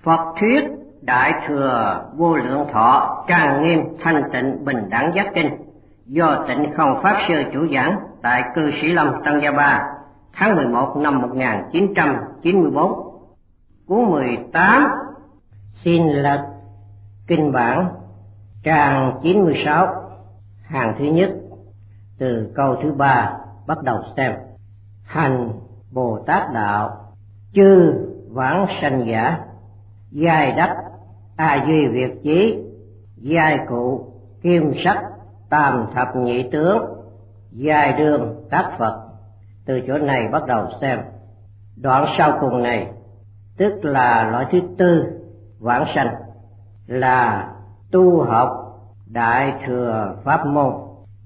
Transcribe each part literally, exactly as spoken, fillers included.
Phật thuyết Đại Thừa Vô Lượng Thọ trang nghiêm thanh tịnh bình đẳng giác kinh do Tịnh Không Pháp Sư chủ giảng tại Cư Sĩ Lâm Tân Gia Ba tháng mười một năm một nghìn chín trăm chín mươi tư. Cuốn mười tám xin lật kinh bản trang chín mươi sáu, hàng thứ nhất từ câu thứ ba bắt đầu xem. Thành Bồ Tát đạo chư vãng sanh giả, giai đắc a duy việt chí, giai cụ kim sắc tam thập nhị tướng, giai đương tác Phật. Từ chỗ này bắt đầu xem. Đoạn sau cùng này tức là loại thứ tư vãng sanh, là tu học Đại Thừa pháp môn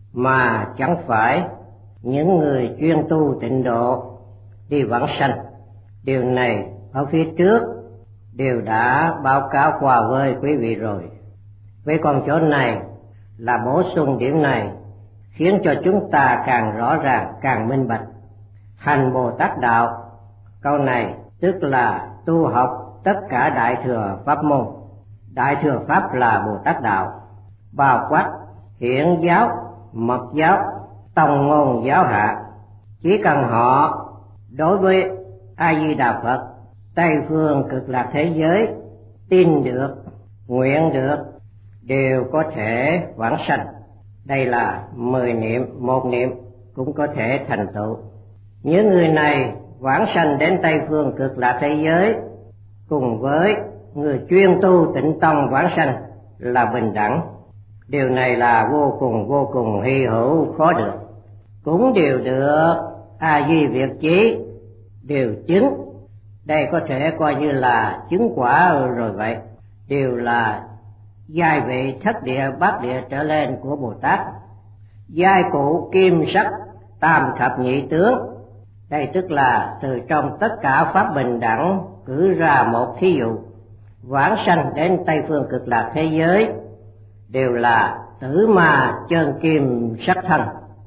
mà chẳng phải những người chuyên tu tịnh độ đi vãng sanh. Điều này ở phía trước đều đã báo cáo qua với quý vị rồi. Với con chỗ này là bổ sung điểm này, khiến cho chúng ta càng rõ ràng, càng minh bạch. Thành Bồ Tát đạo, câu này tức là tu học tất cả Đại Thừa pháp môn. Đại Thừa pháp là Bồ Tát đạo, bao quát hiển giáo, mật giáo, tông môn giáo hạ. Chỉ cần họ đối với A Di Đà Phật, Tây phương cực lạc thế giới tin được, nguyện được, đều có thể vãng sanh. Đây là mười niệm, một niệm cũng có thể thành tựu. Những người này vãng sanh đến Tây phương cực lạc thế giới cùng với người chuyên tu tịnh tông vãng sanh là bình đẳng. Điều này là vô cùng vô cùng hy hữu khó được. Cũng đều được A Duy Việt chí đều chứng. Đây có thể coi như là chứng quả rồi vậy. Đều là giai vị thất địa bát địa trở lên của Bồ Tát. Giai cụ kim sắc tam thập nhị tướng, đây tức là từ trong tất cả pháp bình đẳng cử ra một thí dụ. Vãng sanh đến Tây phương cực lạc thế giới đều là tử ma chân kim sắc thân,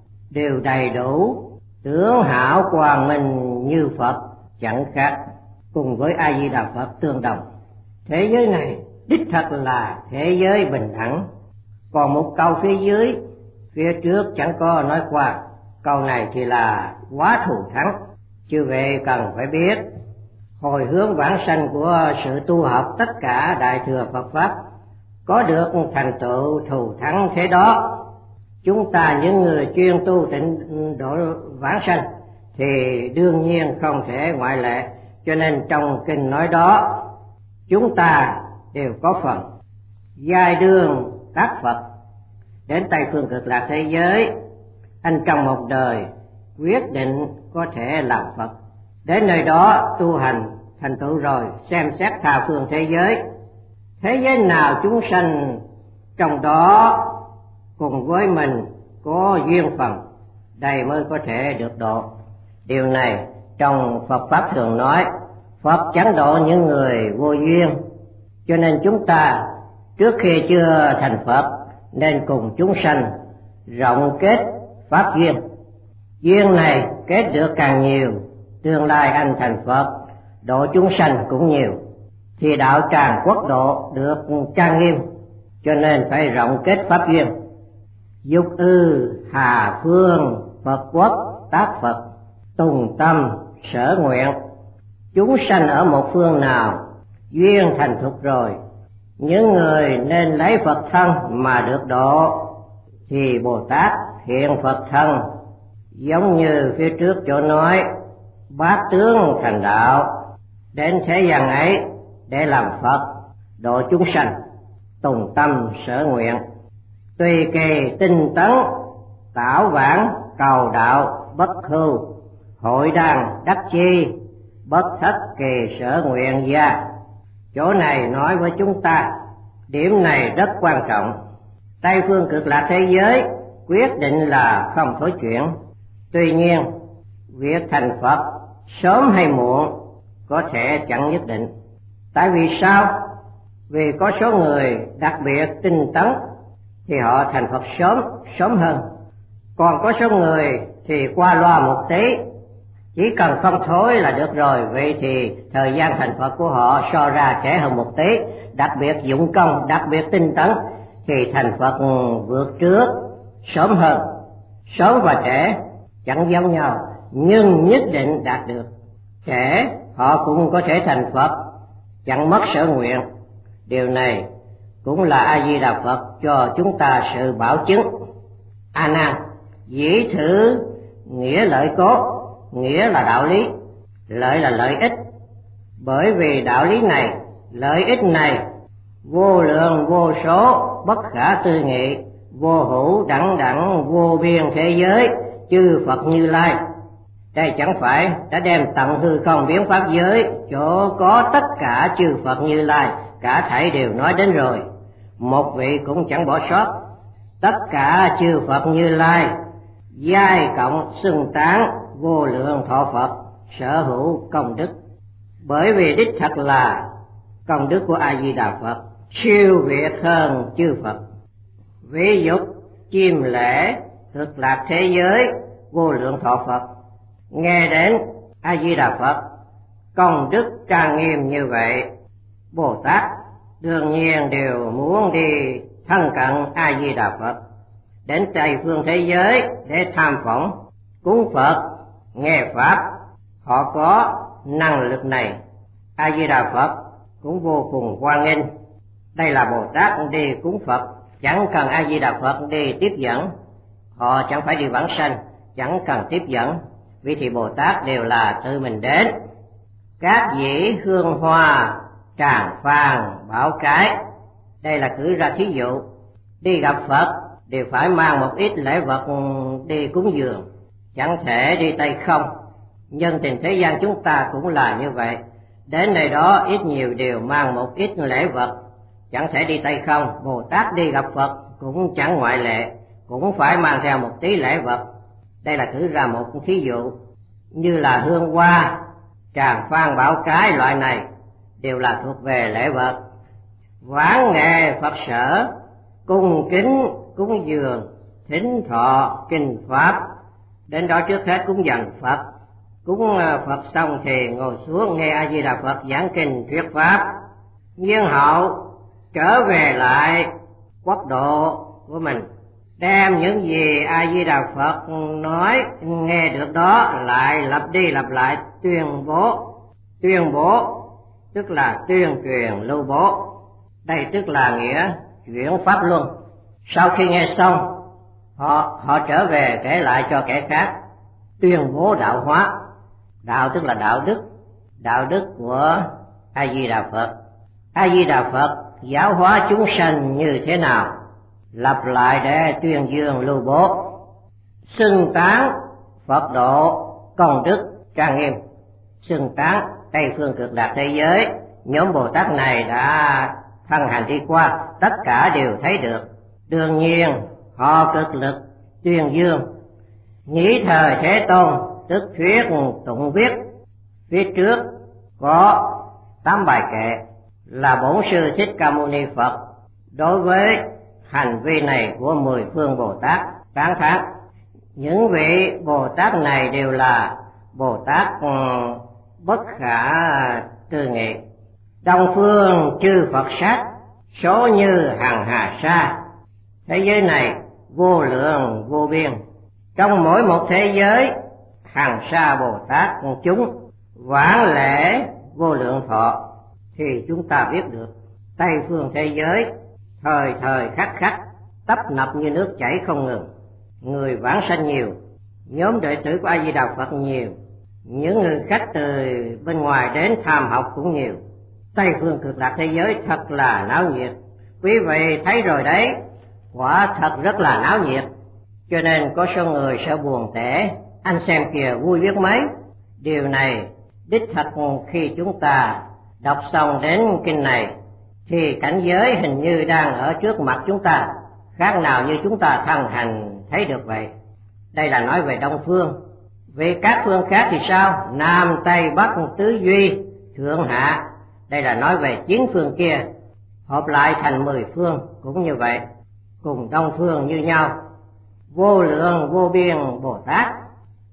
đều đầy đủ tướng hảo quang minh như Phật, chẳng khác, cùng với A Di Đà Phật tương đồng. Thế giới này đích thật là thế giới bình đẳng. Còn một câu phía dưới, phía trước chẳng có nói qua, câu này thì là quá thù thắng. Chư vị cần phải biết, hồi hướng vãng sanh của sự tu học tất cả Đại Thừa Phật pháp có được thành tựu thù thắng thế đó. Chúng ta những người chuyên tu tịnh độ vãng sanh thì đương nhiên không thể ngoại lệ. Cho nên trong kinh nói đó, chúng ta đều có phần. Giai đương tác Phật, đến Tây phương cực lạc thế giới, anh trong một đời quyết định có thể làm Phật. Đến nơi đó tu hành thành tựu rồi, xem xét tha phương thế giới, thế giới nào chúng sanh trong đó cùng với mình có duyên phần, đây mới có thể được độ. Điều này trong Phật pháp thường nói, Phật chẳng độ những người vô duyên. Cho nên chúng ta trước khi chưa thành Phật nên cùng chúng sanh rộng kết pháp duyên. Duyên này kết được càng nhiều, tương lai anh thành Phật, độ chúng sanh cũng nhiều, thì đạo tràng quốc độ được trang nghiêm. Cho nên phải rộng kết pháp duyên. Dục ư hà phương Phật quốc tác Phật, tùng tâm sở nguyện. Chúng sanh ở một phương nào duyên thành thục rồi, những người nên lấy Phật thân mà được độ, thì Bồ Tát hiện Phật thân. Giống như phía trước chỗ nói, bát tướng thành đạo, đến thế gian ấy để làm Phật, độ chúng sanh, tùng tâm sở nguyện. Tùy kỳ tinh tấn, tảo vãng cầu đạo bất hưu, hội đàn đắc chi, bất thất kỳ sở nguyện gia. Chỗ này nói với chúng ta, điểm này rất quan trọng. Tây phương cực lạc thế giới quyết định là không thối chuyển. Tuy nhiên, việc thành Phật sớm hay muộn có thể chẳng nhất định. Tại vì sao? Vì có số người đặc biệt tinh tấn thì họ thành Phật sớm, sớm hơn. Còn có số người thì qua loa một tí, chỉ cần không thối là được rồi. Vậy thì thời gian thành Phật của họ so ra trễ hơn một tí, đặc biệt dụng công, đặc biệt tinh tấn thì thành Phật vượt trước sớm hơn. Sớm và trễ chẳng giống nhau, nhưng nhất định đạt được. Trễ họ cũng có thể thành Phật, chẳng mất sở nguyện. Điều này cũng là A Di Đà Phật cho chúng ta sự bảo chứng. A Nan, dĩ thử nghĩa lợi cốt, nghĩa là đạo lý, lợi là lợi ích. Bởi vì đạo lý này, lợi ích này vô lượng vô số, bất khả tư nghị, vô hữu đẳng đẳng vô biên thế giới chư Phật Như Lai. Đây chẳng phải đã đem tận hư không biến pháp giới, chỗ có tất cả chư Phật Như Lai, cả thảy đều nói đến rồi, một vị cũng chẳng bỏ sót. Tất cả chư Phật Như Lai giai cộng xưng tán vô lượng thọ Phật, sở hữu công đức. Bởi vì đích thật là công đức của A Di Đà Phật siêu việt hơn chư Phật. Ví dụ chim lễ cực lạc thế giới vô lượng thọ Phật, nghe đến A Di Đà Phật công đức trang nghiêm như vậy, Bồ Tát đương nhiên đều muốn đi thân cận A Di Đà Phật, đến Tây phương thế giới để tham phỏng cúng Phật nghe pháp. Họ có năng lực này, A Di Đà Phật cũng vô cùng hoan nghênh. Đây là Bồ Tát đi cúng Phật, chẳng cần A Di Đà Phật đi tiếp dẫn. Họ chẳng phải đi vãng sanh, chẳng cần tiếp dẫn, vì thì Bồ Tát đều là tự mình đến. Các dĩ hương hoa tràng phàn bảo cái, đây là cử ra thí dụ. Đi gặp Phật đều phải mang một ít lễ vật đi cúng dường, chẳng thể đi tay không. Nhân tình thế gian chúng ta cũng là như vậy, đến nơi đó ít nhiều đều mang một ít lễ vật, chẳng thể đi tay không. Bồ Tát đi gặp Phật cũng chẳng ngoại lệ, cũng phải mang theo một tí lễ vật. Đây là cử ra một thí dụ. Như là hương hoa tràng phan bảo cái loại này đều là thuộc về lễ vật. Vãn nghệ Phật sở cung kính cúng dường thính thọ kinh pháp, đến đó trước hết cúng dần Phật. Cúng Phật xong thì ngồi xuống nghe A Di Đà Phật giảng kinh thuyết pháp. Nhiên hậu trở về lại quốc độ của mình, đem những gì A Di Đà Phật nói nghe được đó lại lặp đi lặp lại tuyên bố. Tuyên bố tức là tuyên truyền lưu bố, đây tức là nghĩa chuyển pháp luân. Sau khi nghe xong, họ họ trở về kể lại cho kẻ khác, tuyên bố đạo hóa. Đạo tức là đạo đức, đạo đức của A Di Đà Phật. A Di Đà Phật giáo hóa chúng sanh như thế nào, lặp lại để tuyên dương lưu bố. Xưng tán Phật độ công đức trang nghiêm, xưng tán Tây phương cực lạc thế giới. Nhóm Bồ Tát này đã thân hành đi qua, tất cả đều thấy được. Đương nhiên họ cực lực tuyên dương. Nhĩ thời Thế Tôn tức thuyết tụng viết, phía trước có tám bài kệ là Bổn Sư Thích Ca Mâu Ni Phật đối với hành vi này của mười phương Bồ Tát tán thán. Những vị Bồ Tát này đều là Bồ Tát bất khả tư nghị. Đông phương chư Phật sát số như hằng hà sa, thế giới này vô lượng vô biên. Trong mỗi một thế giới hằng sa Bồ Tát chúng vãn lễ vô lượng thọ, thì chúng ta biết được Tây phương thế giới thời thời khắc khắc tấp nập như nước chảy không ngừng, người vãng sanh nhiều, nhóm đệ tử của A Di Đà Phật nhiều, những người khách từ bên ngoài đến tham học cũng nhiều. Tây phương cực lạc thế giới thật là náo nhiệt, quý vị thấy rồi đấy, quả thật rất là náo nhiệt. Cho nên có số người sợ buồn tẻ, anh xem kìa vui biết mấy. Điều này đích thật khi chúng ta đọc xong đến kinh này thì cảnh giới hình như đang ở trước mặt chúng ta, khác nào như chúng ta thân hành thấy được vậy. Đây là nói về Đông phương. Về các phương khác thì sao? Nam Tây Bắc Tứ Duy Thượng Hạ, đây là nói về chín phương kia, hợp lại thành mười phương cũng như vậy, cùng Đông phương như nhau. Vô lượng vô biên Bồ Tát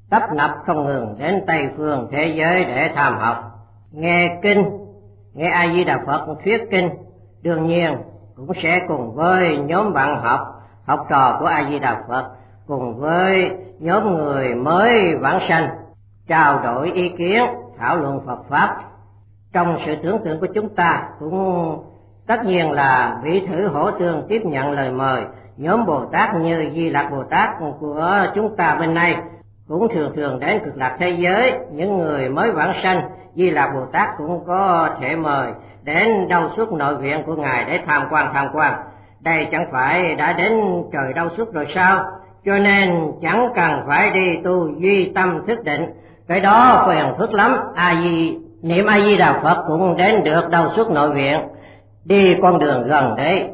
tấp nập không ngừng đến Tây phương thế giới để tham học, nghe kinh, nghe A Di Đà Phật thuyết kinh. Đương nhiên cũng sẽ cùng với nhóm bạn học, học trò của A Di Đà Phật, cùng với nhóm người mới vãng sanh trao đổi ý kiến, thảo luận Phật pháp. Trong sự tưởng tượng của chúng ta cũng tất nhiên là vị thử hỗ tương tiếp nhận lời mời. Nhóm Bồ Tát như Di Lặc Bồ Tát của chúng ta bên này cũng thường thường đến Cực Lạc thế giới. Những người mới vãng sanh, Di Lặc Bồ Tát cũng có thể mời đến Đâu Xuất nội viện của Ngài để tham quan tham quan. Đây chẳng phải đã đến trời Đâu Xuất rồi sao? Cho nên chẳng cần phải đi tu duy tâm thức định, cái đó phiền phức lắm. A Di niệm A Di Đà Phật cũng đến được Đâu Xuất nội viện, đi con đường gần đấy.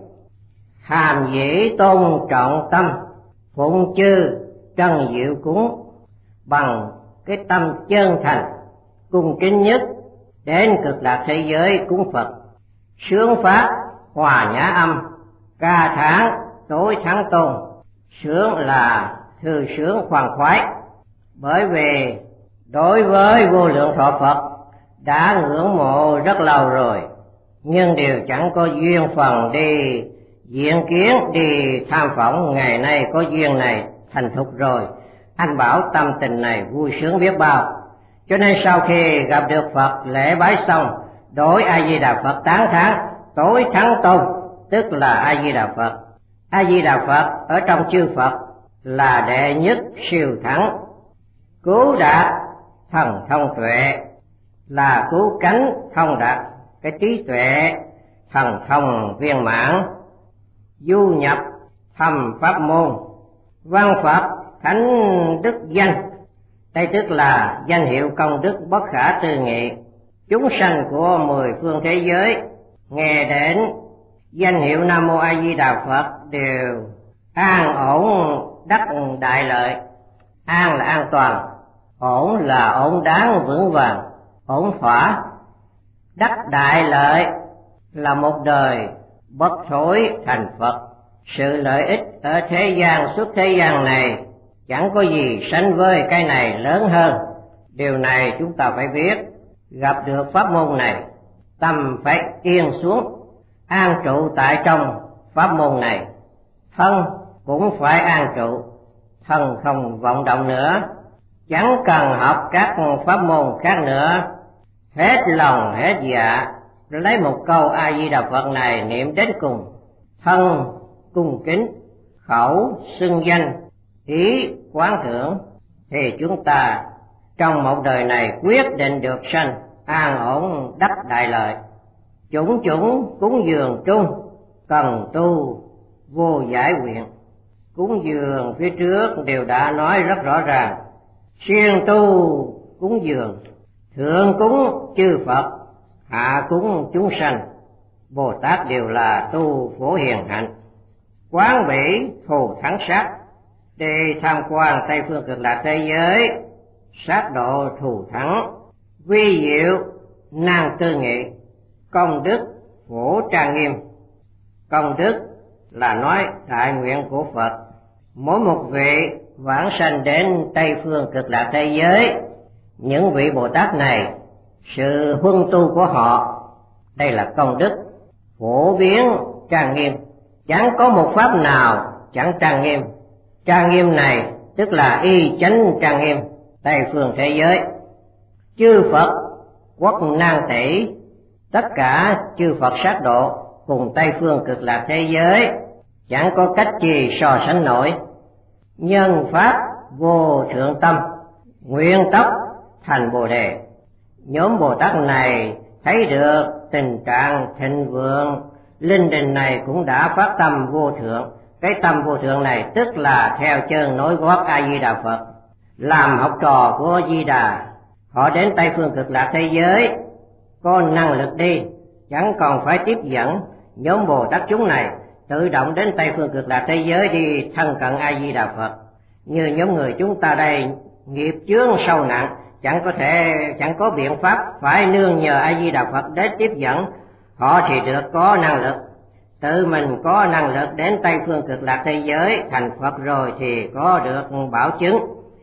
Hàm dĩ tôn trọng tâm, phụng chư trân diệu cúng, bằng cái tâm chân thành cung kính nhất đến Cực Lạc thế giới cúng Phật. Sướng pháp hòa nhã âm, ca tháng tối thắng tôn. Sướng là thư sướng khoan khoái, bởi vì đối với vô lượng thọ Phật đã ngưỡng mộ rất lâu rồi, nhưng đều chẳng có duyên phần đi diện kiến, đi tham phỏng. Ngày nay có duyên này thành thục rồi, anh bảo tâm tình này vui sướng biết bao. Cho nên sau khi gặp được Phật lễ bái xong, đối A Di Đà Phật tán thán tối thắng tôn, tức là A Di Đà Phật. A Di Đà Phật ở trong chư Phật là đệ nhất siêu thắng, cứu đạt thần thông tuệ, là cứu cánh thông đạt cái trí tuệ thần thông viên mãn, du nhập thầm pháp môn, văn Phật thánh đức danh. Đây tức là danh hiệu công đức bất khả tư nghị. Chúng sanh của mười phương thế giới nghe đến danh hiệu Nam Mô A Di Đà Phật đều an ổn đắc đại lợi. An là an toàn, ổn là ổn đáng vững vàng, ổn thỏa. Đắc đại lợi là một đời bất thối thành Phật. Sự lợi ích ở thế gian, suốt thế gian này chẳng có gì sánh với cái này lớn hơn. Điều này chúng ta phải biết. Gặp được pháp môn này, tâm phải yên xuống, an trụ tại trong pháp môn này. Thân cũng phải an trụ, thân không vọng động nữa. Chẳng cần học các pháp môn khác nữa, hết lòng hết dạ lấy một câu A Di Đà Phật này niệm đến cùng. Thân cung kính, khẩu xưng danh, ý quán thưởng, thì chúng ta trong một đời này quyết định được sanh an ổn đắc đại lợi. Chủng chủng cúng dường trung, cần tu vô giải nguyện. Cúng dường phía trước đều đã nói rất rõ ràng. Siêng tu cúng dường, thượng cúng chư Phật, hạ cúng chúng sanh. Bồ Tát đều là tu phổ hiền hạnh, quán bỉ thù thắng sát, đi tham quan Tây phương Cực Lạc thế giới, sát độ thù thắng, vi diệu nan tư nghị, công đức phổ trang nghiêm. Công đức là nói đại nguyện của Phật. Mỗi một vị vãng sanh đến Tây phương Cực Lạc thế giới, những vị Bồ Tát này, sự huân tu của họ, đây là công đức phổ biến trang nghiêm. Chẳng có một pháp nào chẳng trang nghiêm. Trang nghiêm này tức là y chánh trang nghiêm Tây phương thế giới. Chư Phật quốc nan tỷ, tất cả chư Phật sát độ cùng Tây phương Cực Lạc thế giới chẳng có cách gì so sánh nổi. Nhân pháp vô thượng tâm, nguyên tốc thành Bồ Đề. Nhóm Bồ Tát này thấy được tình trạng thịnh vượng linh đình này cũng đã phát tâm vô thượng. Cái tâm vô thượng này tức là theo chân nối gót A Di Đà Phật, làm học trò của Di Đà. Họ đến Tây phương Cực Lạc thế giới có năng lực đi, chẳng còn phải tiếp dẫn. Nhóm Bồ Tát chúng này tự động đến Tây phương Cực Lạc thế giới đi thân cận A Di Đà Phật. Như nhóm người chúng ta đây nghiệp chướng sâu nặng, chẳng có thể chẳng có biện pháp, phải nương nhờ A Di Đà Phật đến tiếp dẫn. Họ thì được có năng lực, tự mình có năng lực đến Tây phương Cực Lạc thế giới thành Phật rồi thì có được bảo chứng.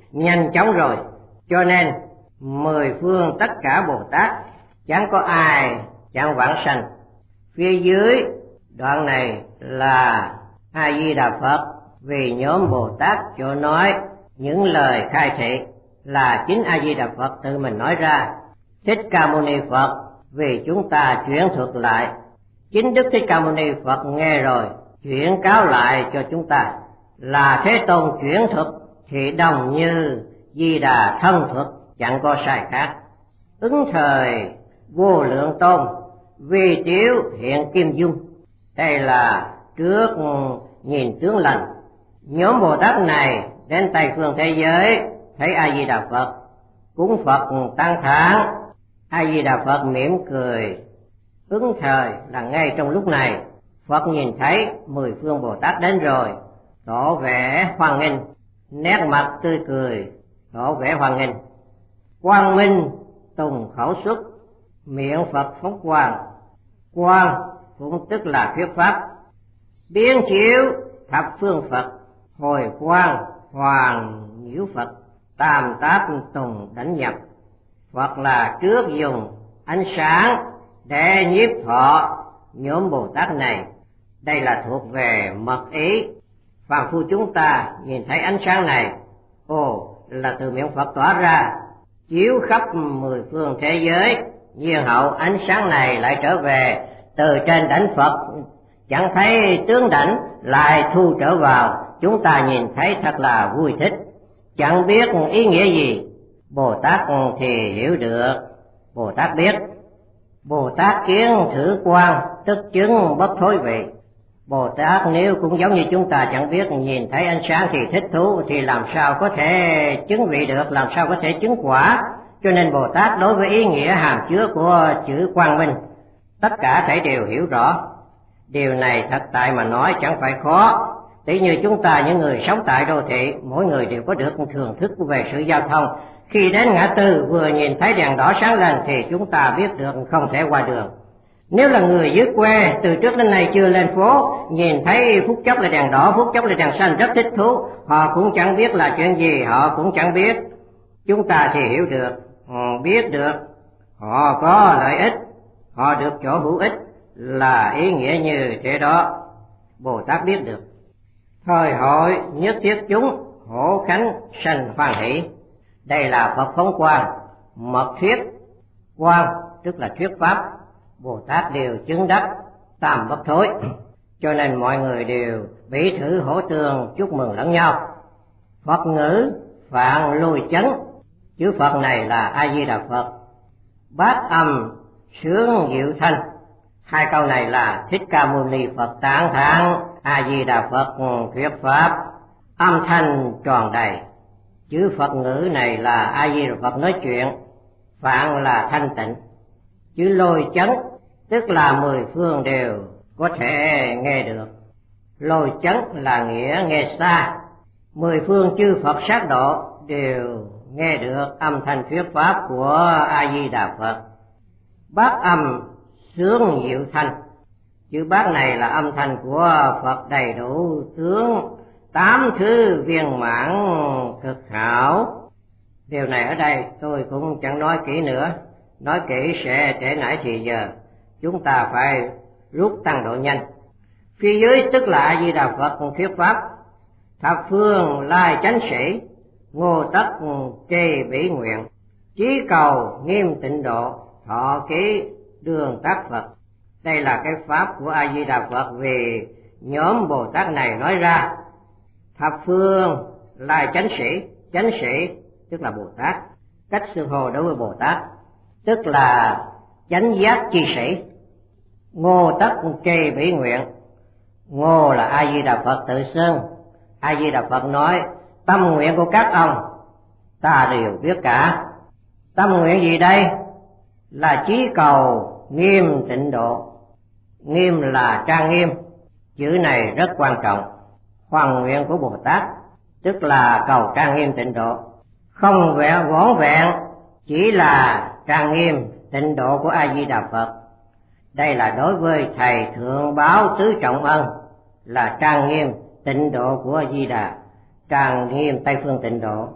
nhanh chóng rồi. Cho nên mười phương tất cả Bồ Tát chẳng có ai chẳng vãng sanh. Phía dưới đoạn này là A Di Đà Phật vì nhóm Bồ Tát cho nói những lời khai thị là chính A Di Đà Phật tự mình nói ra. Thích Ca Mâu Ni Phật vì chúng ta chuyển thuật lại, chính Đức Thích Ca Mâu Ni Phật nghe rồi chuyển cáo lại cho chúng ta, là Thế Tôn chuyển thuật thì đồng như Di Đà thân thuật, chẳng có sai khác. Ứng thời Vô Lượng Tôn vì tiểu hiện kim dung, đây là trước nhìn tướng lành. Nhóm Bồ Tát này đến Tây phương thế giới thấy A Di Đà Phật cúng Phật tăng thán, A Di Đà Phật mỉm cười. Ứng thời là ngay trong lúc này, Phật nhìn thấy mười phương Bồ Tát đến rồi, tỏ vẻ hoan nghênh, nét mặt tươi cười, tỏ vẻ hoan nghênh. Quang minh tùng khẩu xuất, miệng Phật phóng quang. Quang cũng tức là thuyết pháp. Biến chiếu thập phương Phật, hồi quang hoàng nhiễu Phật, tam tác tùng đánh nhập. Phật là trước dùng ánh sáng để nhiếp thọ nhóm Bồ Tát này. Đây là thuộc về mật ý. Phàm phu chúng ta nhìn thấy ánh sáng này, ồ, là từ miệng Phật tỏa ra, chiếu khắp mười phương thế giới. Nhiên hậu ánh sáng này lại trở về từ trên đảnh Phật, chẳng thấy tướng đảnh, lại thu trở vào. Chúng ta nhìn thấy thật là vui thích, chẳng biết ý nghĩa gì. Bồ Tát thì hiểu được, Bồ Tát biết. Bồ Tát kiến thử quan, tức chứng bất thối vị. Bồ Tát nếu cũng giống như chúng ta chẳng biết, nhìn thấy ánh sáng thì thích thú, thì làm sao có thể chứng vị được, làm sao có thể chứng quả. Cho nên Bồ Tát đối với ý nghĩa hàm chứa của chữ quang minh, tất cả thể đều hiểu rõ. Điều này thật tại mà nói chẳng phải khó. Tỷ như chúng ta những người sống tại đô thị, mỗi người đều có được thưởng thức về sự giao thông. Khi đến ngã tư vừa nhìn thấy đèn đỏ sáng lên thì chúng ta biết được không thể qua đường. Nếu là người dưới quê từ trước đến nay chưa lên phố, nhìn thấy phút chốc là đèn đỏ, phút chốc là đèn xanh rất thích thú, họ cũng chẳng biết là chuyện gì, họ cũng chẳng biết. Chúng ta thì hiểu được, biết được họ có lợi ích, họ được chỗ hữu ích, là ý nghĩa như thế đó. Bồ Tát biết được. Thời hội nhất thiết chúng, hổ khánh sanh hoan hỷ. Đây là Phật phóng quang, mật thuyết. Quang tức là thuyết pháp, Bồ Tát đều chứng đắc tam bất thối. Cho nên mọi người đều bỉ thử hỗ tương chúc mừng lẫn nhau. Phật ngữ vạn lùi chấn, chữ Phật này là A Di Đà Phật. Bát âm sướng diệu thanh, hai câu này là Thích Ca Mâu Ni Phật tán thán A Di Đà Phật thuyết pháp, âm thanh tròn đầy. Chữ Phật ngữ này là A Di Đà Phật nói chuyện, vạn là thanh tịnh. Chữ lôi chấn tức là mười phương đều có thể nghe được. Lôi chấn là nghĩa nghe xa, mười phương chư Phật sát độ đều nghe được âm thanh thuyết pháp của A Di Đà Phật. Bát âm sướng diệu thanh, chữ bát này là âm thanh của Phật đầy đủ tướng, tám thứ viên mãn cực hảo. Điều này ở đây tôi cũng chẳng nói kỹ nữa, nói kỹ sẽ trễ nải thì giờ. Chúng ta phải rút tăng độ nhanh. Phía dưới tức là A Di Đà Phật thuyết pháp. Thập phương lai chánh sĩ, ngô tất trì bỉ nguyện, chí cầu nghiêm tịnh độ, thọ ký đường tác Phật. Đây là cái pháp của A Di Đà Phật vì nhóm Bồ Tát này nói ra. Thập phương lai chánh sĩ, chánh sĩ tức là Bồ Tát, cách xưng hô đối với Bồ Tát tức là chánh giác chi sĩ. Ngô tất trì bỉ nguyện, ngô là A Di Đà Phật tự xưng. A Di Đà Phật nói tâm nguyện của các ông ta đều biết cả. Tâm nguyện gì đây? Là chí cầu nghiêm tịnh độ. Nghiêm là trang nghiêm, chữ này rất quan trọng. Hoàn nguyện của Bồ Tát tức là cầu trang nghiêm tịnh độ, không vẹn vỏn vẹn, chỉ là trang nghiêm tịnh độ của A Di Đà Phật. Đây là đối với thầy thượng báo tứ trọng ân, là trang nghiêm tịnh độ của A Di Đà, trang nghiêm Tây phương tịnh độ.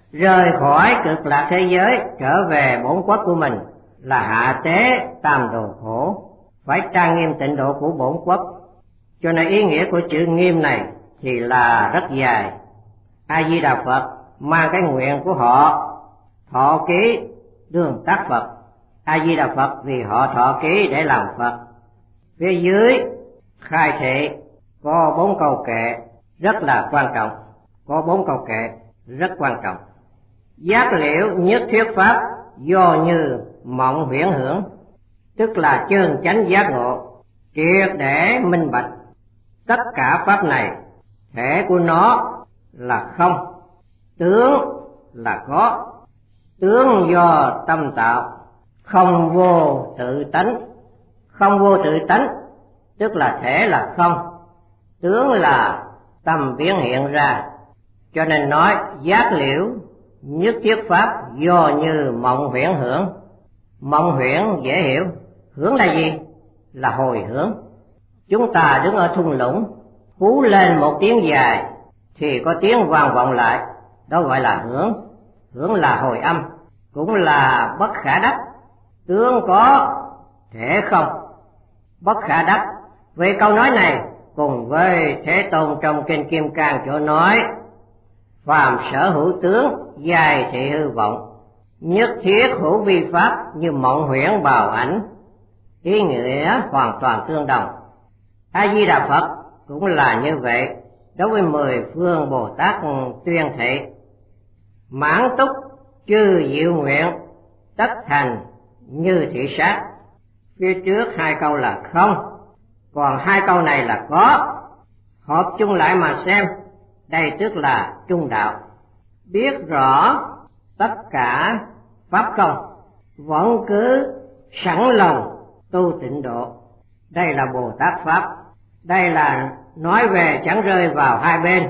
rời khỏi cực lạc thế giới trở về bổn quốc của mình là hạ tế tam đồ khổ, phải trang nghiêm tịnh độ của bổn quốc. Cho nên ý nghĩa của chữ nghiêm này thì là rất dài. A Di Đà Phật mang cái nguyện của họ thọ ký đường tác Phật. A Di Đà Phật vì họ thọ ký để làm Phật. Phía dưới khai thị có bốn câu kệ rất là quan trọng, có bốn câu kệ rất quan trọng. Giác liễu nhất thuyết pháp do như mộng huyễn hưởng, tức là chân chánh giác ngộ, triệt để minh bạch. Tất cả pháp này thể của nó là không, tướng là có, tướng do tâm tạo, không vô tự tánh. Không vô tự tánh tức là thể là không, tướng là tâm biến hiện ra. Cho nên nói giác liễu nhất thiết pháp do như mộng huyễn hưởng. Mộng huyễn dễ hiểu, hưởng là gì? Là hồi hướng. Chúng ta đứng ở thung lũng, hú lên một tiếng dài thì có tiếng vang vọng lại, đó gọi là hưởng. Hưởng là hồi âm, cũng là bất khả đắc. Tướng có, thể không, bất khả đắc. Về câu nói này cùng với Thế Tôn trong kinh Kim Cang chỗ nói phàm sở hữu tướng dài thị hư vọng, nhất thiết hữu vi pháp như mộng huyễn bào ảnh, ý nghĩa hoàn toàn tương đồng. A Di Đà Phật cũng là như vậy. Đối với mười phương Bồ Tát tuyên thị mãn túc chư diệu nguyện tất thành như thị sát. Phía trước hai câu là không, còn hai câu này là có. Hợp chung lại mà xem, đây tức là trung đạo. Biết rõ tất cả pháp không, vẫn cứ sẵn lòng tu tịnh độ, đây là Bồ Tát pháp. Đây là nói về chẳng rơi vào hai bên.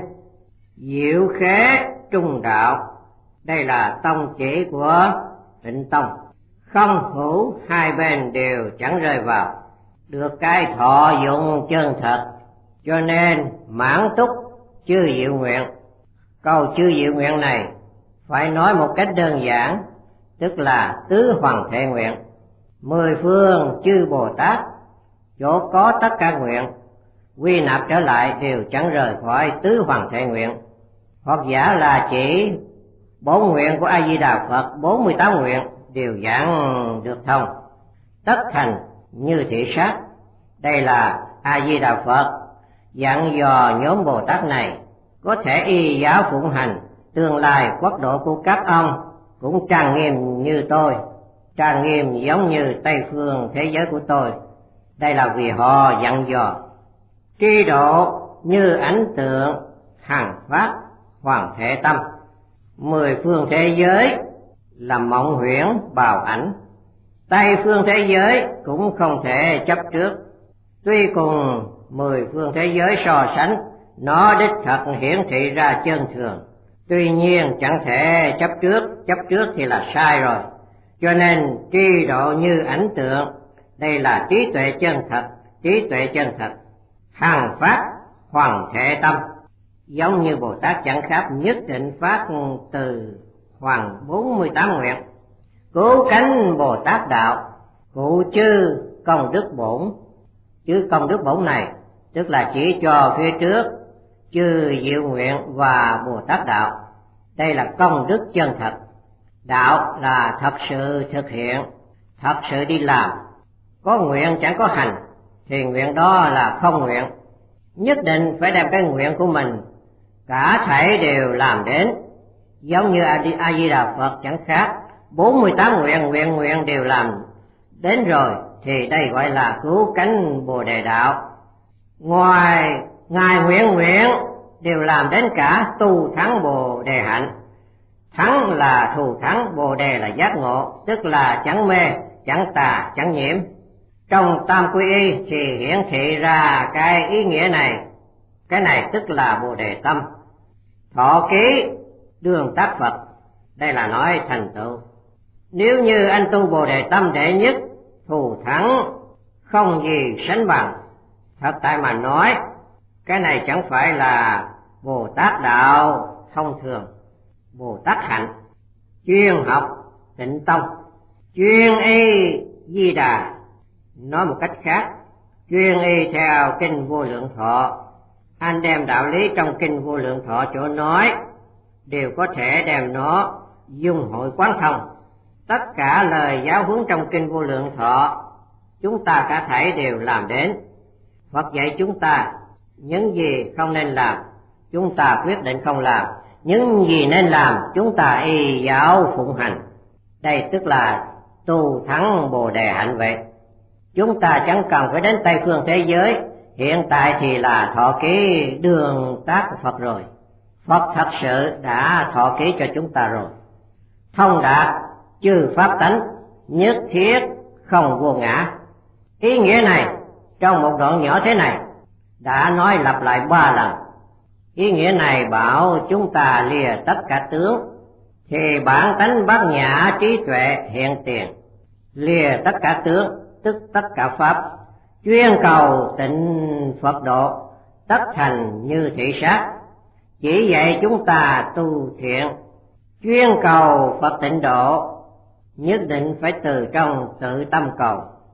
Diệu khế trung đạo, đây là tông chỉ của Tịnh Tông. Không hữu hai bên đều chẳng rơi vào, được cái thọ dụng chân thật. Cho nên mãn túc chư diệu nguyện. Câu chư diệu nguyện này phải nói một cách đơn giản, tức là tứ hoàng thể nguyện. Mười phương chư Bồ Tát chỗ có tất cả nguyện quy nạp trở lại đều chẳng rời khỏi tứ hoàng thể nguyện. Hoặc giả là chỉ bốn nguyện của A Di Đà Phật, bốn mươi tám nguyện đều giảng được thông, tất thành như thị sát. Đây là A Di Đà Phật dặn dò nhóm Bồ Tát này có thể y giáo phụng hành, tương lai quốc độ của các ông cũng trang nghiêm như tôi, trang nghiêm giống như Tây phương thế giới của tôi. Đây là vì họ dặn dò. Tri độ như ảnh tượng hằng phát hoàng thể tâm. Mười phương thế giới là mộng huyễn bào ảnh, Tây phương thế giới cũng không thể chấp trước. Tuy cùng mười phương thế giới so sánh, nó đích thật hiển thị ra chân thường, tuy nhiên chẳng thể chấp trước. Chấp trước thì là sai rồi. Cho nên tri độ như ảnh tượng, đây là trí tuệ chân thật. Trí tuệ chân thật hằng phát hoàng thể tâm, giống như Bồ Tát Chẳng Kháp nhất định phát từ hoàng bốn mươi tám nguyện. Cứu cánh Bồ Tát đạo, cụ chư công đức bổn. Chữ công đức bổn này tức là chỉ cho phía trước chư diệu nguyện và Bồ Tát đạo. Đây là công đức chân thật. Đạo là thật sự thực hiện, thật sự đi làm. Có nguyện chẳng có hành thì nguyện đó là không nguyện. Nhất định phải đem cái nguyện của mình cả thảy đều làm đến. Giống như A Di Đà Phật chẳng khác, bốn mươi tám nguyện nguyện nguyện đều làm đến rồi, thì đây gọi là cứu cánh Bồ Đề đạo. Ngoài ngài nguyện nguyện đều làm đến cả tu thắng Bồ Đề hạnh. Thắng là thù thắng, Bồ Đề là giác ngộ, tức là chẳng mê, chẳng tà, chẳng nhiễm. Trong Tam Quy Y thì hiển thị ra cái ý nghĩa này. Cái này tức là Bồ Đề tâm. Thọ ký đường tác Phật, đây là nói thành tựu. Nếu như anh tu Bồ Đề tâm đệ nhất, thù thắng không gì sánh bằng. Thật tại mà nói, cái này chẳng phải là Bồ Tát đạo thông thường. Bồ Tát hạnh, chuyên học Tịnh Tông, chuyên y Di Đà. Nói một cách khác, chuyên y theo kinh Vô Lượng Thọ. Anh đem đạo lý trong kinh Vô Lượng Thọ chỗ nói đều có thể đem nó dung hội quán thông. Tất cả lời giáo huấn trong kinh Vô Lượng Thọ chúng ta cả thảy đều làm đến. Phật dạy chúng ta những gì không nên làm, chúng ta quyết định không làm. Những gì nên làm, chúng ta y giáo phụng hành. Đây tức là tu thắng Bồ Đề hạnh vậy. Chúng ta chẳng cần phải đến Tây phương thế giới, hiện tại thì là thọ ký đường tác của Phật rồi. Phật thật sự đã thọ ký cho chúng ta rồi. Thông đạt chư pháp tánh, nhất thiết không vô ngã. Ý nghĩa này trong một đoạn nhỏ thế này đã nói lặp lại ba lần. Ý nghĩa này bảo chúng ta lìa tất cả tướng, thì bản tánh bát nhã trí tuệ hiện tiền. Lìa tất cả tướng tức tất cả pháp, chuyên cầu tịnh Phật độ, tất thành như thị sát. Chỉ dạy chúng ta tu thiện, chuyên cầu Phật tịnh độ, nhất định phải từ trong tự tâm cầu.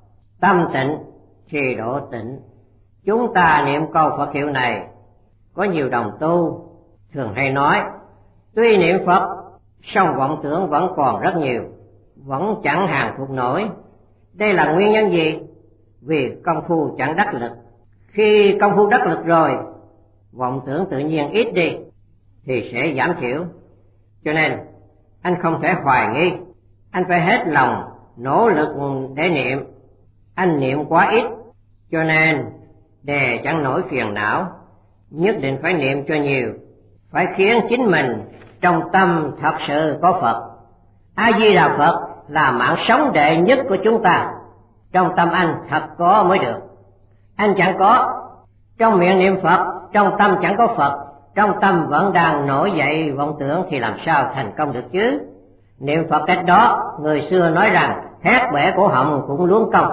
Tâm tịnh thì độ tịnh. Chúng ta niệm câu Phật hiệu này, có nhiều đồng tu thường hay nói, tuy niệm Phật song vọng tưởng vẫn còn rất nhiều, vẫn chẳng hàng phục nổi. Đây là nguyên nhân gì? Vì công phu chẳng đắc lực. Khi công phu đắc lực rồi, vọng tưởng tự nhiên ít đi thì sẽ giảm thiểu. Cho nên anh không thể hoài nghi, anh phải hết lòng nỗ lực để niệm. Anh niệm quá ít, cho nên đề chẳng nổi phiền não. Nhất định phải niệm cho nhiều, phải khiến chính mình trong tâm thật sự có Phật. A Di Đà Phật là mạng sống đệ nhất của chúng ta. Trong tâm anh thật có mới được. Anh chẳng có, trong miệng niệm Phật, trong tâm chẳng có Phật, trong tâm vẫn đang nổi dậy vọng tưởng thì làm sao thành công được chứ? Niệm Phật cách đó, người xưa nói rằng hét bể cổ họng cũng luống công.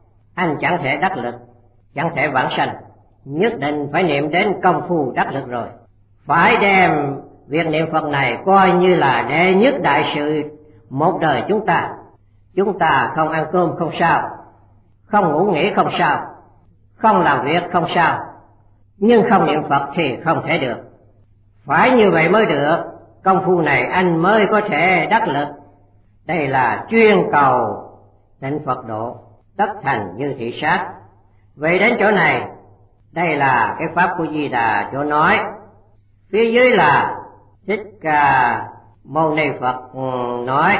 Anh chẳng thể đắc lực, chẳng thể vãng sanh. Nhất định phải niệm đến công phu đắc lực rồi. Phải đem việc niệm Phật này coi như là đệ nhất đại sự một đời chúng ta. Chúng ta không ăn cơm không sao, không ngủ nghỉ không sao, không làm việc không sao, nhưng không niệm Phật thì không thể được. Phải như vậy mới được, công phu này anh mới có thể đắc lực. Đây là chuyên cầu tịnh Phật độ, tất thành như thị sát. Vậy đến chỗ này, đây là cái pháp của Di Đà chỗ nói. Phía dưới là Thích Ca Mâu Ni Phật nói,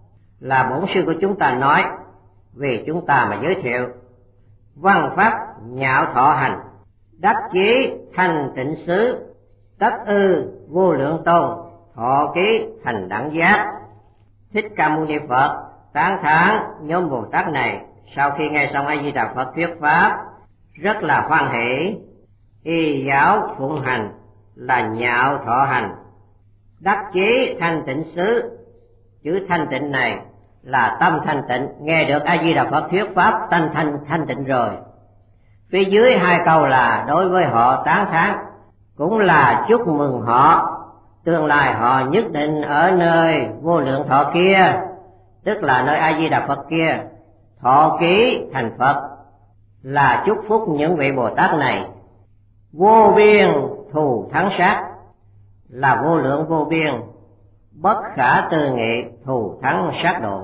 là bổn sư của chúng ta nói, vì chúng ta mà giới thiệu. Văn pháp nhạo thọ hành, đắc chí thành tịnh xứ, tất ư vô lượng tôn, thọ ký thành đẳng giác. Thích Ca Mâu Ni Phật tán thán nhóm Bồ Tát này, sau khi nghe xong A Di Đà Phật thuyết pháp rất là hoan hỷ, y giáo phụng hành là nhạo thọ hành, đắc chí thanh tịnh xứ. Chữ thanh tịnh này là tâm thanh tịnh, nghe được A Di Đà Phật thuyết pháp tâm thanh thanh tịnh rồi. Phía dưới hai câu là đối với họ tán thán, cũng là chúc mừng họ, tương lai họ nhất định ở nơi vô lượng thọ kia, tức là nơi A Di Đà Phật kia, thọ ký thành Phật, là chúc phúc những vị Bồ Tát này. Vô biên thù thắng sát, là vô lượng vô biên, bất khả tư nghị thù thắng sát độ.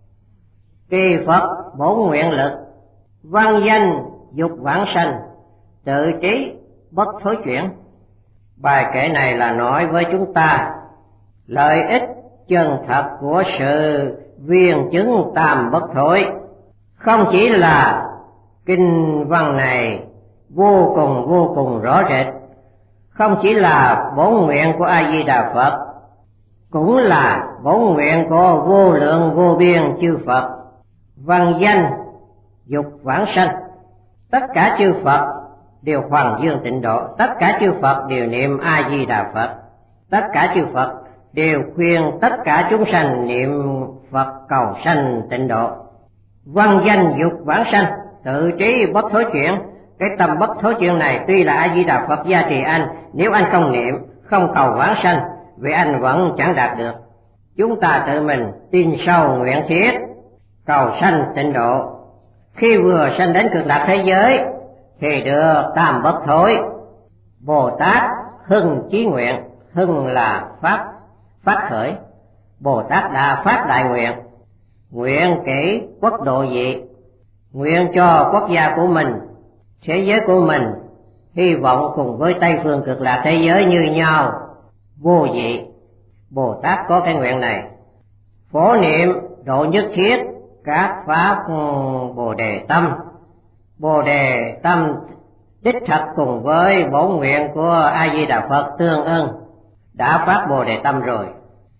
Kỳ Phật bổn nguyện lực, văn danh dục vãng sanh, tự trí bất thối chuyển. Bài kệ này là nói với chúng ta lợi ích chân thật của sự viên chứng tam bất thối. Không chỉ là kinh văn này vô cùng vô cùng rõ rệt, không chỉ là bổn nguyện của A Di Đà Phật, cũng là bổn nguyện của vô lượng vô biên chư Phật. Văn danh dục vãng sanh, tất cả chư Phật đều hoàng dương tịnh độ, tất cả chư Phật đều niệm A Di Đà Phật, tất cả chư Phật đều khuyên tất cả chúng sanh niệm Phật cầu sanh tịnh độ. Văn danh dục vãng sanh, tự trí bất thối chuyển. Cái tâm bất thối chuyển này tuy là A Di Đà Phật gia trì anh, nếu anh không niệm, không cầu vãng sanh vì anh vẫn chẳng đạt được. Chúng ta tự mình tin sâu nguyện thiết, cầu sanh tịnh độ. Khi vừa sanh đến cực lạc thế giới thì được tam bất thối. Bồ Tát hưng chí nguyện, hưng là pháp, phát khởi. Bồ Tát đã phát đại nguyện, nguyện kỹ quốc độ dị, nguyện cho quốc gia của mình, thế giới của mình, hy vọng cùng với Tây phương cực lạc thế giới như nhau, vô dị. Bồ Tát có cái nguyện này, phổ niệm độ nhất thiết các pháp Bồ Đề tâm. Bồ Đề tâm đích thật cùng với bổn nguyện của A Di Đà Phật tương ưng, đã phát Bồ Đề tâm rồi.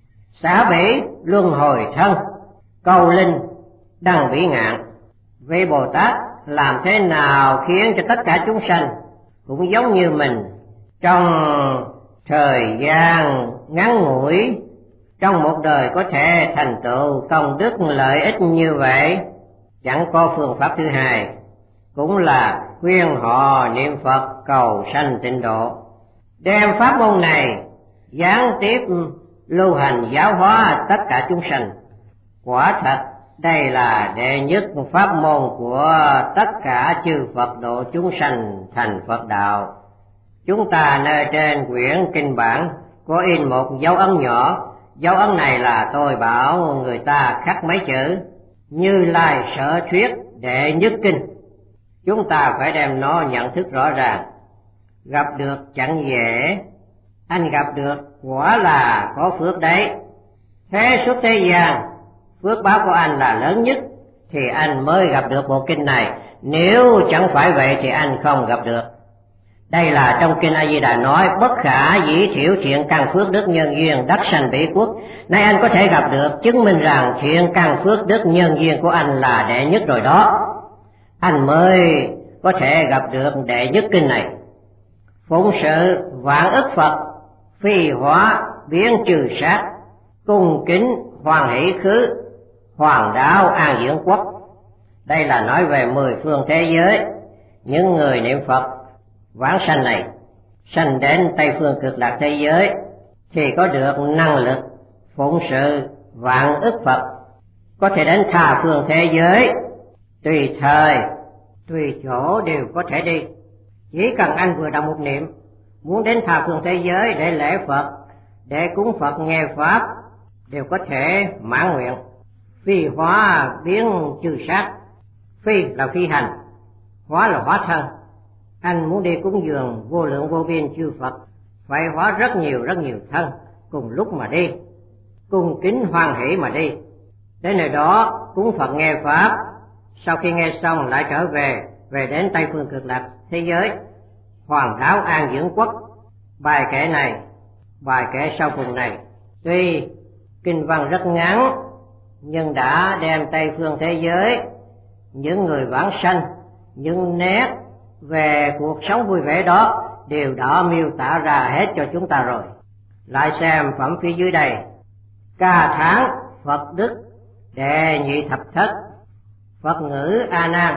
Xả bỉ luân hồi thân, câu linh đăng bỉ ngạn. Vì Bồ Tát làm thế nào khiến cho tất cả chúng sanh cũng giống như mình, trong thời gian ngắn ngủi, trong một đời có thể thành tựu công đức lợi ích như vậy, chẳng có phương pháp thứ hai, cũng là khuyên họ niệm Phật cầu sanh tịnh độ. Đem pháp môn này gián tiếp lưu hành giáo hóa tất cả chúng sanh. Quả thật đây là đệ nhất pháp môn của tất cả chư Phật độ chúng sanh thành Phật đạo. Chúng ta nơi trên quyển kinh bản có in một dấu ấn nhỏ. Dấu ấn này là tôi bảo người ta khắc mấy chữ Như Lai Sở Thuyết đệ nhất kinh. Chúng ta phải đem nó nhận thức rõ ràng. Gặp được chẳng dễ, anh gặp được quả là có phước đấy. Thế suốt thế gian, phước báo của anh là lớn nhất, thì anh mới gặp được bộ kinh này. Nếu chẳng phải vậy thì anh không gặp được. Đây là trong kinh A Di Đà nói, bất khả dĩ thiểu thiện căn phước đức nhân duyên đắc sanh bỉ quốc. Nay anh có thể gặp được, chứng minh rằng thiện căn phước đức nhân duyên của anh là đệ nhất rồi đó. Anh mới có thể gặp được đệ nhất kinh này. Phụng sự vạn ức Phật, phi hóa biến trừ sát, cung kính hoàng hỷ khứ, hoàng đạo an dưỡng quốc. Đây là nói về mười phương thế giới. Những người niệm Phật vãng sanh này sanh đến Tây phương cực lạc thế giới thì có được năng lực phụng sự vạn ức Phật, có thể đến tha phương thế giới, tùy thời tùy chỗ đều có thể đi. Chỉ cần anh vừa đọc một niệm, muốn đến tha phương thế giới để lễ Phật, để cúng Phật nghe pháp, đều có thể mãn nguyện. Phi hóa biến trừ sát. Phi là phi hành, hóa là hóa thân. Anh muốn đi cúng dường vô lượng vô biên chư Phật, phải hóa rất nhiều rất nhiều thân cùng lúc mà đi, cung kính hoan hỷ mà đi. Đến nơi đó cúng Phật nghe pháp, sau khi nghe xong lại trở về, về đến Tây phương cực lạc thế giới, hoàng đáo an dưỡng quốc. Bài kệ này, bài kệ sau cùng này, tuy kinh văn rất ngắn, nhưng đã đem Tây phương thế giới, những người vãng sanh, những nét về cuộc sống vui vẻ đó đều đã miêu tả ra hết cho chúng ta rồi. Lại xem phẩm phía dưới đây, ca thán Phật đức đệ nhị thập thất, Phật ngữ A Nan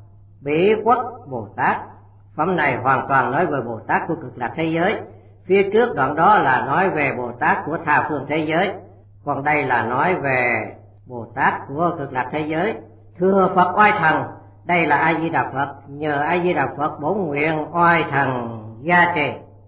bỉ quốc Bồ Tát. Phẩm này hoàn toàn nói về Bồ Tát của cực lạc thế giới. Phía trước đoạn đó là nói về Bồ Tát của tha phương thế giới, còn đây là nói về Bồ Tát của cực lạc thế giới. Thưa Phật oai thần, đây là A Di Đà Phật, nhờ A Di Đà Phật bổn nguyện oai thần gia trì.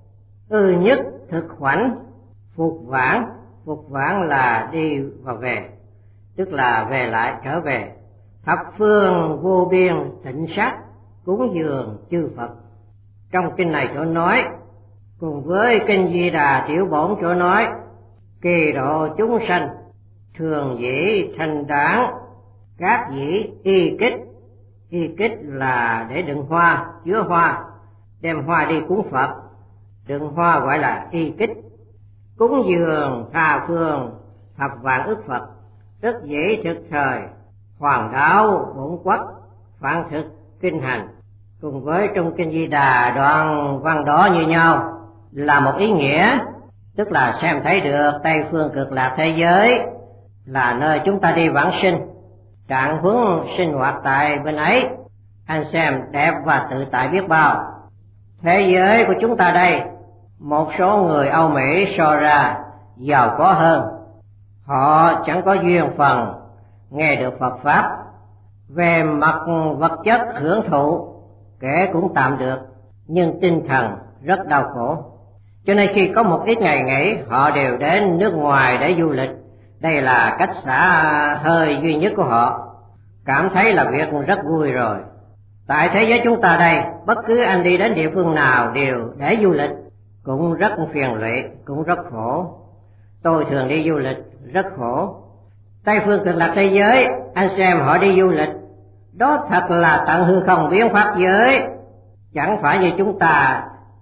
Ư nhất thực khoảnh phục vãng. Phục vãng là đi và về, tức là về lại trở về. Thập phương vô biên tịnh sắc, cúng dường chư Phật. Trong kinh này chỗ nói, cùng với kinh Di Đà tiểu bổn chỗ nói, kỳ độ chúng sanh thường dĩ thành đáng, các dĩ y kích. Y kích là để đựng hoa, chứa hoa, đem hoa đi cúng Phật, đựng hoa gọi là y kích. Cúng dường tha phương thập vạn ức Phật, tức dĩ thực thời hoàng đạo bổn quốc, phản thực kinh hành. Cùng với trong kinh Di Đà đoạn văn đó như nhau, là một ý nghĩa, tức là xem thấy được Tây phương cực lạc thế giới là nơi chúng ta đi vãng sinh, trạng huống sinh hoạt tại bên ấy. Anh xem đẹp và tự tại biết bao. Thế giới của chúng ta đây, một số người Âu Mỹ so ra giàu có hơn. Họ chẳng có duyên phần nghe được Phật Pháp. Về mặt vật chất hưởng thụ kẻ cũng tạm được, nhưng tinh thần rất đau khổ. Cho nên khi có một ít ngày nghỉ, họ đều đến nước ngoài để du lịch. Đây là cách xả hơi duy nhất của họ, cảm thấy là việc rất vui rồi. Tại thế giới chúng ta đây, bất cứ anh đi đến địa phương nào đều để du lịch, cũng rất phiền lụy, cũng rất khổ. Tôi thường đi du lịch, rất khổ. Tây phương cực lạc thế giới, anh xem họ đi du lịch, đó thật là tận hư không biến pháp giới. Chẳng phải như chúng ta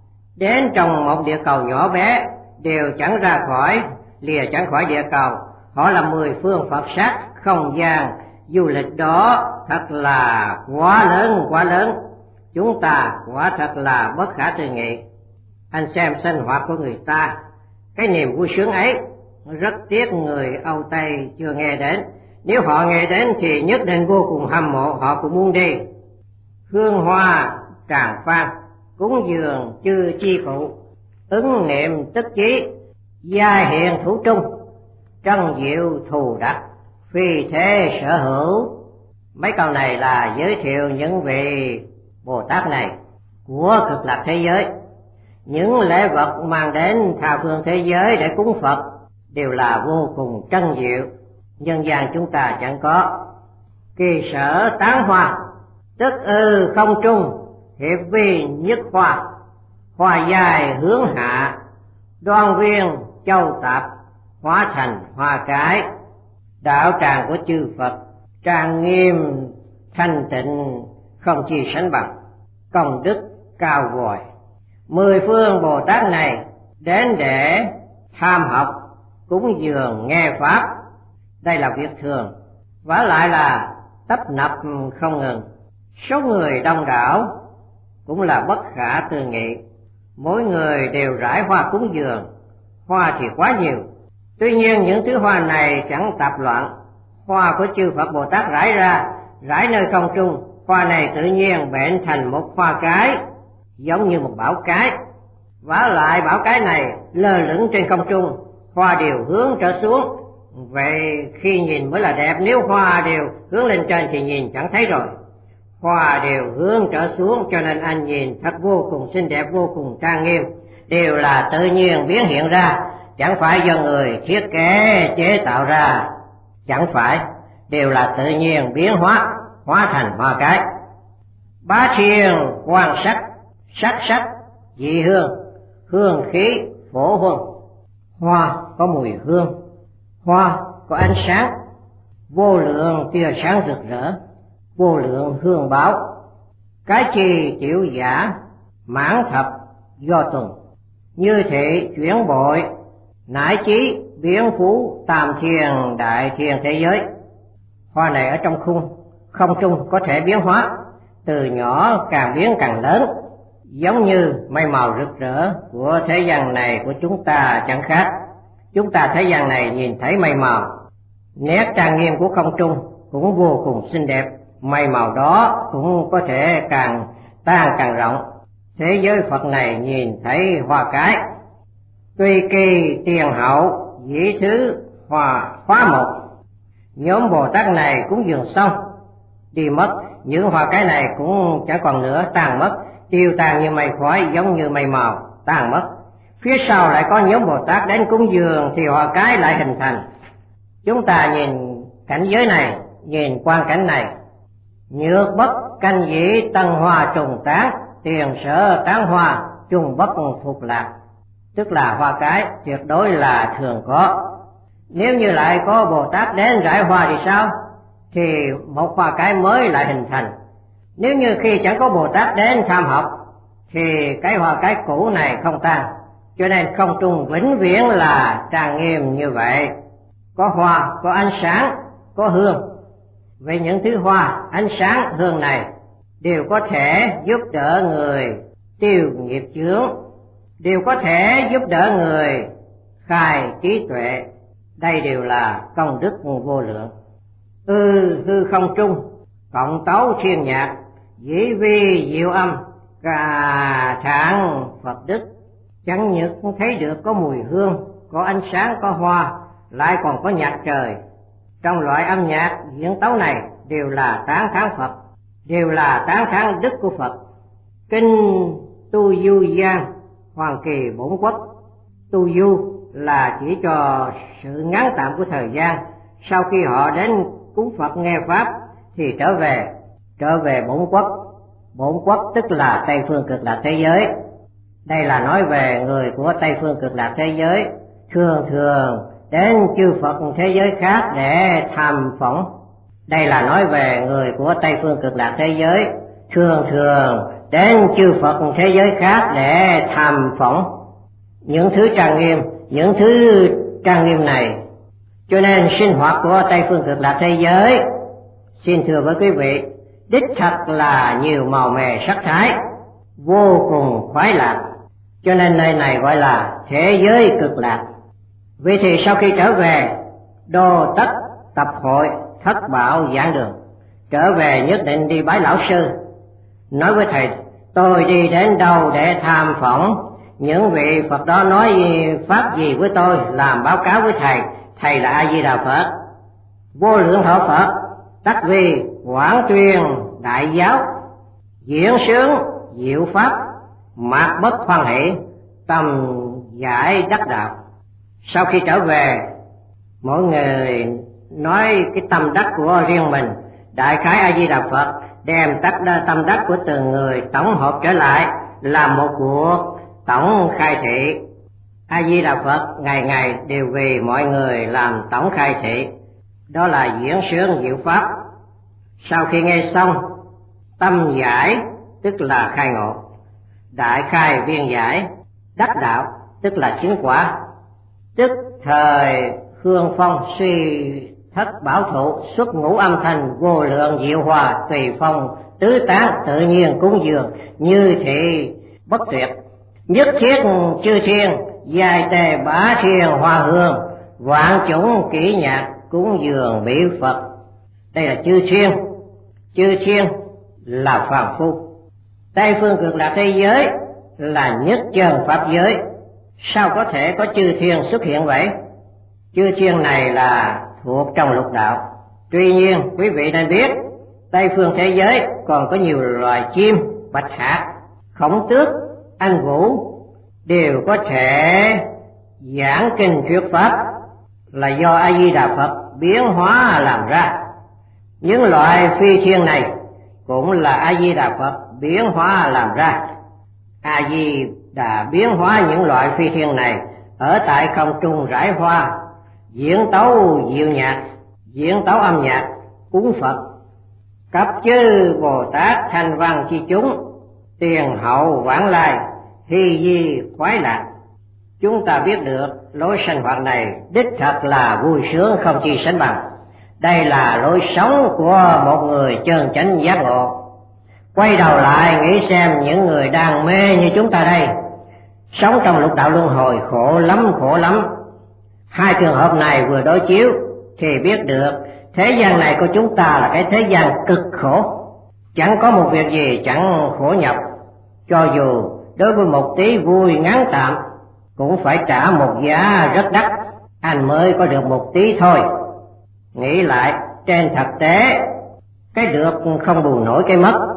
đến trong một địa cầu nhỏ bé, đều chẳng ra khỏi, lìa chẳng khỏi địa cầu. Họ là mười phương Phật sát không gian, du lịch đó thật là quá lớn, quá lớn. Chúng ta quả thật là bất khả tư nghị. Anh xem sinh hoạt của người ta, cái niềm vui sướng ấy, rất tiếc người Âu Tây chưa nghe đến. Nếu họ nghe đến thì nhất định vô cùng hâm mộ, họ cũng muốn đi. Hương hoa tràng phan, cúng dường chư chi phụ, ứng niệm tức chí, gia hiện thủ trung, trân diệu thù đắc, phi thế sở hữu. Mấy câu này là giới thiệu những vị Bồ Tát này của cực lạc thế giới. Những lễ vật mang đến tha phương thế giới để cúng Phật đều là vô cùng trân diệu, nhân gian chúng ta chẳng có. Kỳ sở tán hoa, tức ư không trung, hiệp vi nhất hoa, hoa dài hướng hạ, đoan viên châu tạp, hóa thành hoa cái. Đạo tràng của chư Phật trang nghiêm thanh tịnh, không chi sánh bằng, công đức cao vời. Mười phương Bồ Tát này đến để tham học, cúng dường nghe pháp, đây là việc thường, vả lại là tấp nập không ngừng. Số người đông đảo cũng là bất khả tư nghị. Mỗi người đều rải hoa cúng dường, hoa thì quá nhiều. Tuy nhiên những thứ hoa này chẳng tạp loạn. Hoa của chư Phật Bồ Tát rải ra, rải nơi không trung, hoa này tự nhiên bệnh thành một hoa cái, giống như một bão cái. Vả lại bão cái này lơ lửng trên không trung, hoa đều hướng trở xuống. Vậy khi nhìn mới là đẹp, nếu hoa đều hướng lên trên thì nhìn chẳng thấy rồi. Hoa đều hướng trở xuống, cho nên anh nhìn thật vô cùng xinh đẹp, vô cùng trang nghiêm, đều là tự nhiên biến hiện ra, chẳng phải do người thiết kế chế tạo ra, chẳng phải, đều là tự nhiên biến hóa, hóa thành hoa cái. Bá thiên quan sắc, sắc sắc dị hương, hương khí phổ huân. Hoa có mùi hương, hoa có ánh sáng, vô lượng tia sáng rực rỡ, vô lượng hương báo. Cái chi tiểu giả, mãn thập do tuần, như thị chuyển bội, nải chí biến phú tam thiên đại thiên thế giới. Hoa này ở trong khung không trung có thể biến hóa, từ nhỏ càng biến càng lớn, giống như mây màu rực rỡ của thế gian này của chúng ta chẳng khác. Chúng ta thế gian này nhìn thấy mây màu, nét trang nghiêm của không trung cũng vô cùng xinh đẹp, mây màu đó cũng có thể càng tan càng rộng. Thế giới Phật này nhìn thấy hoa cái, tuy kỳ tiền hậu dĩ thứ hoa khóa một. Nhóm Bồ Tát này cũng dường xong đi mất, những hoa cái này cũng chẳng còn nữa, tan mất, tiêu tan như mây khói, giống như mây màu tan mất. Phía sau lại có nhóm Bồ Tát đến cúng dường thì hoa cái lại hình thành. Chúng ta nhìn cảnh giới này, nhìn quan cảnh này, nhược bất canh dĩ tân hoa trùng tán, tiền sở tán hoa trùng bất phục lạc. Tức là hoa cái tuyệt đối là thường có. Nếu như lại có Bồ Tát đến rải hoa thì sao? Thì một hoa cái mới lại hình thành. Nếu như khi chẳng có Bồ Tát đến tham học thì cái hoa cái cũ này không tan. Cho nên không trung vĩnh viễn là trang nghiêm như vậy, có hoa, có ánh sáng, có hương. Về những thứ hoa, ánh sáng, hương này đều có thể giúp đỡ người tiêu nghiệp chướng, đều có thể giúp đỡ người khai trí tuệ. Đây đều là công đức vô lượng. Ư hư không trung, cộng tấu thiên nhạc, dĩ vi diệu âm, cả trạng Phật đức. Chẳng những thấy được có mùi hương, có ánh sáng, có hoa, lại còn có nhạc trời. Trong loại âm nhạc diễn tấu này đều là tán thán Phật, đều là tán thán đức của Phật. Kinh Tu Du Giang Hoàng Kỳ Bổn Quốc, tu du là chỉ cho sự ngắn tạm của thời gian, sau khi họ đến cúng Phật nghe pháp thì trở về, trở về bổn quốc. Bổn quốc tức là Tây Phương Cực Lạc thế giới. Đây là nói về người của Tây Phương Cực Lạc thế giới thường thường đến chư Phật thế giới khác để tham phỏng. Đây là nói về người của Tây Phương Cực Lạc thế giới thường thường đến chư Phật thế giới khác để tham phỏng những thứ trang nghiêm, những thứ trang nghiêm này. Cho nên sinh hoạt của Tây Phương Cực Lạc thế giới, xin thưa với quý vị, đích thật là nhiều màu mè sắc thái, vô cùng khoái lạc. Cho nên nơi này gọi là thế giới cực lạc. Vì thì sau khi trở về, đô tất tập hội thất bảo giảng đường, trở về nhất định đi bái lão sư, nói với thầy tôi đi đến đâu để tham phỏng, những vị Phật đó nói pháp gì với tôi, làm báo cáo với thầy. Thầy là A Di Đà Phật, vô lượng thọ Phật, tất vì quảng truyền đại giáo, diễn sướng diệu pháp, mạc bất hoan hỷ, tâm giải đắc đạo. Sau khi trở về, mỗi người nói cái tâm đắc của riêng mình. Đại khái A Di Đà Phật đem tất tâm đắc của từng người tổng hợp trở lại làm một cuộc tổng khai thị. A Di Đà Phật ngày ngày đều vì mọi người làm tổng khai thị, đó là diễn sướng diệu pháp. Sau khi nghe xong, tâm giải tức là khai ngộ, đại khai viên giải, đắc đạo tức là chứng quả. Tức thời hương phong suy thất bảo thụ, xuất ngũ âm thanh, vô lượng diệu hòa, tùy phong tứ tán, tự nhiên cúng dường, như thị bất tuyệt. Nhất thiết chư thiên, dài tề bá thiên hoa hương, vạn chủng kỹ nhạc, cúng dường mỹ Phật. Đây là chư thiên. Chư thiên là phàm phu. Tây Phương Cực Lạc thế giới là nhất chân pháp giới. Sao có thể có chư thiên xuất hiện vậy? Chư thiên này là thuộc trong lục đạo. Tuy nhiên quý vị nên biết, Tây Phương thế giới còn có nhiều loài chim, bạch hạc, khổng tước, anh vũ đều có thể giảng kinh thuyết pháp, là do A Di Đà Phật biến hóa làm ra. Những loại phi thiên này cũng là A Di Đà Phật biến hóa làm ra. A Di Đà biến hóa những loại phi thiên này ở tại không trung rải hoa, diễn tấu diệu nhạc, diễn tấu âm nhạc, cúng Phật. Cấp chư Bồ Tát thanh văn chi chúng, tiền hậu vãng lai, hy di khoái lạc. Chúng ta biết được lối sinh hoạt này đích thật là vui sướng không chi sánh bằng. Đây là lối sống của một người chân chánh giác ngộ. Quay đầu lại nghĩ xem những người đang mê như chúng ta đây, sống trong lục đạo luân hồi khổ lắm khổ lắm. Hai trường hợp này vừa đối chiếu thì biết được thế gian này của chúng ta là cái thế gian cực khổ, chẳng có một việc gì chẳng khổ nhọc. Cho dù đối với một tí vui ngắn tạm cũng phải trả một giá rất đắt, anh mới có được một tí thôi. Nghĩ lại, trên thực tế cái được không bù nổi cái mất.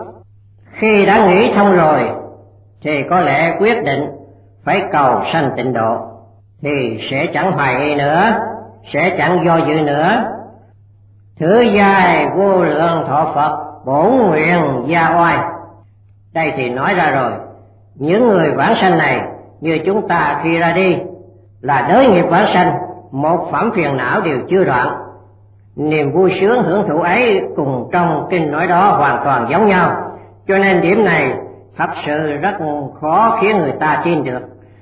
Khi đã nghĩ thông rồi thì có lẽ quyết định phải cầu sanh tịnh độ, thì sẽ chẳng hoài nghi nữa, sẽ chẳng do dự nữa. Thứ giai vô lượng thọ Phật, bổn nguyện gia oai. Đây thì nói ra rồi, những người vãng sanh này như chúng ta khi ra đi là đới nghiệp vãng sanh, một phẩm phiền não đều chưa đoạn. Niềm vui sướng hưởng thụ ấy cùng trong kinh nói đó hoàn toàn giống nhau. Cho nên điểm này thật sự rất khó khiến người ta tin được.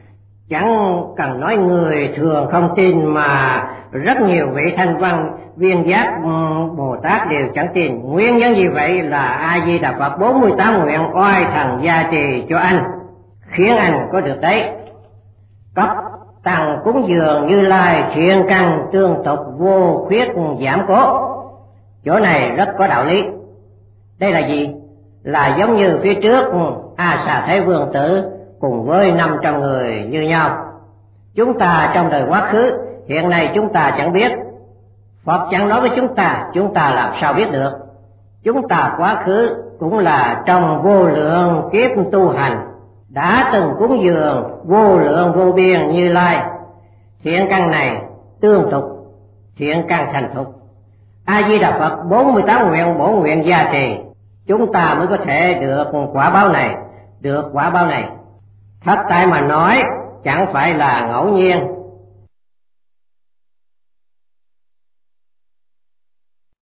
Chẳng cần nói người thường không tin, mà rất nhiều vị thanh văn viên giác Bồ Tát đều chẳng tin. Nguyên nhân gì vậy? Là A Di Đà Phật bốn mươi tám nguyện oai thần gia trì cho anh, khiến anh có được đấy. Cấp tăng cúng dường Như Lai, thiện căn tương tục, vô khuyết giảm cố. Chỗ này rất có đạo lý. Đây là gì? Là giống như phía trước A Xà Thế Vương Tử cùng với năm trăm người như nhau. Chúng ta trong đời quá khứ, hiện nay chúng ta chẳng biết. Phật chẳng nói với chúng ta, chúng ta làm sao biết được? Chúng ta quá khứ cũng là trong vô lượng kiếp tu hành, đã từng cúng dường vô lượng vô biên Như Lai. Thiện căn này tương tục, thiện căn thành thục. A Di Đà Phật bốn mươi tám nguyện bổ nguyện gia trì, chúng ta mới có thể được quả báo này, được quả báo này. Thật tại mà nói, chẳng phải là ngẫu nhiên,